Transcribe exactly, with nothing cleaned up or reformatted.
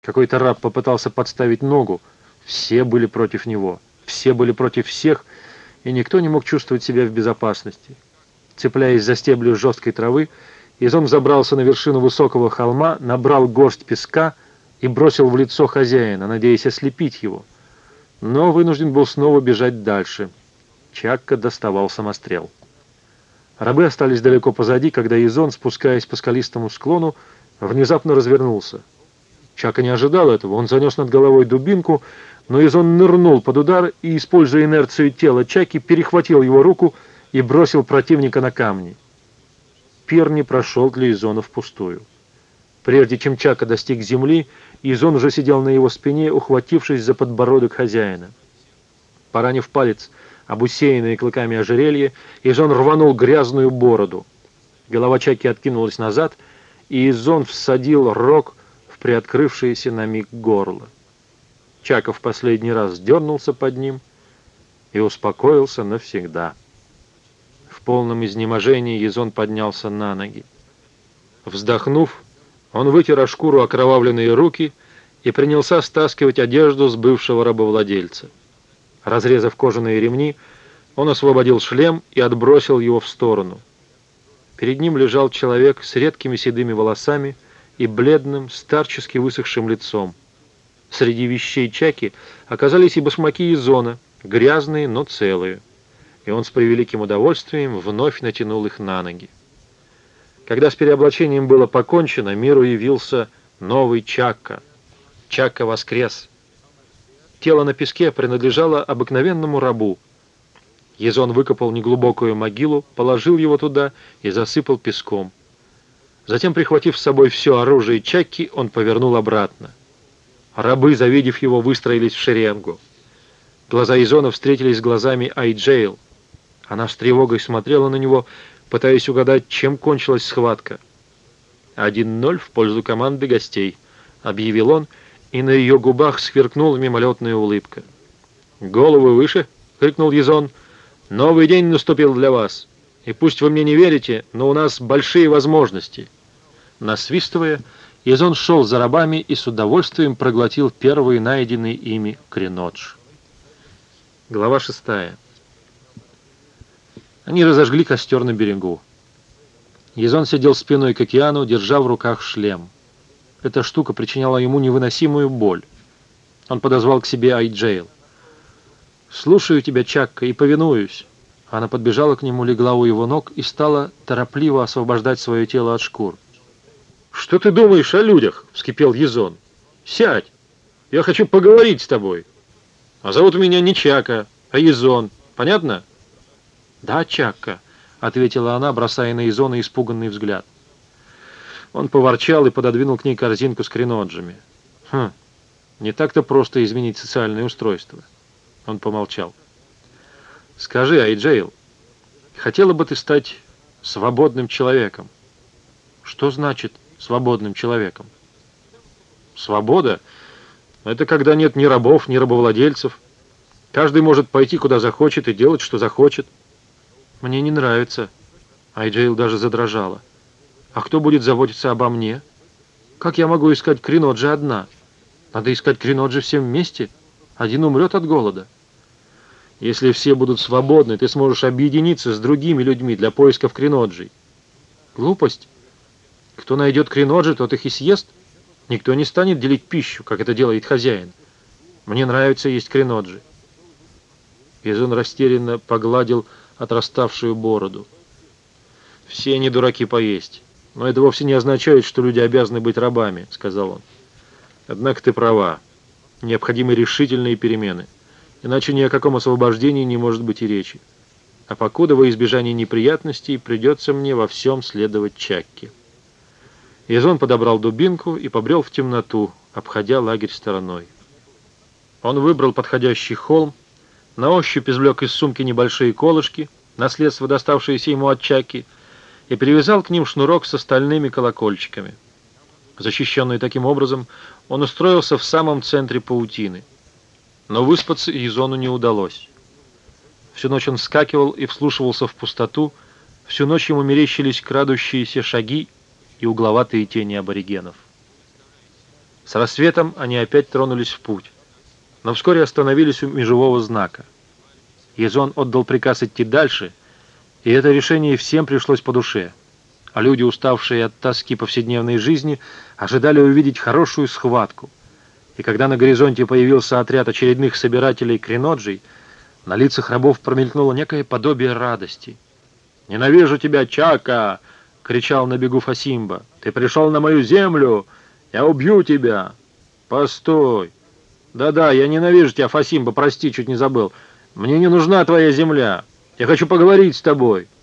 Какой-то раб попытался подставить ногу. Все были против него. Все были против всех, и никто не мог чувствовать себя в безопасности. Цепляясь за стебли жесткой травы, Изон забрался на вершину высокого холма, набрал горсть песка и бросил в лицо хозяина, надеясь ослепить его. Но вынужден был снова бежать дальше. Чакка доставал самострел. Рабы остались далеко позади, когда Изон, спускаясь по скалистому склону, внезапно развернулся. Чакка не ожидал этого. Он занес над головой дубинку, но Изон нырнул под удар и, используя инерцию тела Чакки, перехватил его руку и бросил противника на камни. Пир не прошел для Изона впустую. Прежде чем Чакка достиг земли, Изон уже сидел на его спине, ухватившись за подбородок хозяина. Поранив палец об усеянное клыками ожерелье, Изон рванул грязную бороду. Голова Чакки откинулась назад, и Изон всадил рог в приоткрывшееся на миг горло. Чакка в последний раз дернулся под ним и успокоился навсегда. В полном изнеможении Изон поднялся на ноги. Вздохнув, он вытер о шкуру окровавленные руки и принялся стаскивать одежду с бывшего рабовладельца. Разрезав кожаные ремни, он освободил шлем и отбросил его в сторону. Перед ним лежал человек с редкими седыми волосами и бледным, старчески высохшим лицом. Среди вещей Чакки оказались и башмаки Изона, грязные, но целые, и он с превеликим удовольствием вновь натянул их на ноги. Когда с переоблачением было покончено, миру явился новый Чакка. Чакка воскрес. Тело на песке принадлежало обыкновенному рабу. Изон выкопал неглубокую могилу, положил его туда и засыпал песком. Затем, прихватив с собой все оружие Чакки, он повернул обратно. Рабы, завидев его, выстроились в шеренгу. Глаза Изона встретились с глазами Айджейл. Она с тревогой смотрела на него, пытаясь угадать, чем кончилась схватка. «Один ноль в пользу команды гостей», — объявил он, и на ее губах сверкнула мимолетная улыбка. «Головы выше!» — крикнул Изон. «Новый день наступил для вас, и пусть вы мне не верите, но у нас большие возможности». Насвистывая, Изон шел за рабами и с удовольствием проглотил первый найденный ими кринодж. Глава шестая. Они разожгли костер на берегу. Изон сидел спиной к океану, держа в руках шлем. Эта штука причиняла ему невыносимую боль. Он подозвал к себе Айджейл. «Слушаю тебя, Чакка, и повинуюсь». Она подбежала к нему, легла у его ног и стала торопливо освобождать свое тело от шкур. «Что ты думаешь о людях?» — вскипел Изон. «Сядь! Я хочу поговорить с тобой. А зовут меня не Чакка, а Изон. Понятно?» «Да, Чакка», — ответила она, бросая на Изона испуганный взгляд. Он поворчал и пододвинул к ней корзинку с криноджами. «Хм, не так-то просто изменить социальное устройство». Он помолчал. «Скажи, Айджейл, хотела бы ты стать свободным человеком?» «Что значит свободным человеком?» «Свобода — это когда нет ни рабов, ни рабовладельцев. Каждый может пойти куда захочет и делать, что захочет». «Мне не нравится». Айджейл даже задрожала. «А кто будет заботиться обо мне? Как я могу искать криноджи одна? Надо искать криноджи всем вместе. Один умрет от голода». «Если все будут свободны, ты сможешь объединиться с другими людьми для поисков криноджей». «Глупость. Кто найдет криноджи, тот их и съест. Никто не станет делить пищу, как это делает хозяин. Мне нравится есть криноджи». Изон растерянно погладил отраставшую бороду. «Все они дураки поесть. Но это вовсе не означает, что люди обязаны быть рабами», — сказал он. «Однако ты права. Необходимы решительные перемены. Иначе ни о каком освобождении не может быть и речи. А покуда во избежание неприятностей придется мне во всем следовать Чакке». Изон подобрал дубинку и побрел в темноту, обходя лагерь стороной. Он выбрал подходящий холм, на ощупь извлек из сумки небольшие колышки, наследство, доставшееся ему от Чакки, и привязал к ним шнурок с остальными колокольчиками. Защищенный таким образом, он устроился в самом центре паутины. Но выспаться Изону не удалось. Всю ночь он вскакивал и вслушивался в пустоту, всю ночь ему мерещились крадущиеся шаги и угловатые тени аборигенов. С рассветом они опять тронулись в путь, но вскоре остановились у межевого знака. Язон отдал приказ идти дальше, и это решение всем пришлось по душе. А люди, уставшие от тоски повседневной жизни, ожидали увидеть хорошую схватку. И когда на горизонте появился отряд очередных собирателей креноджей, на лицах рабов промелькнуло некое подобие радости. «Ненавижу тебя, Чака!» — кричал на бегу Фасимба. «Ты пришел на мою землю! Я убью тебя!» «Постой! Да-да, я ненавижу тебя, Фасимба, прости, чуть не забыл. Мне не нужна твоя земля. Я хочу поговорить с тобой».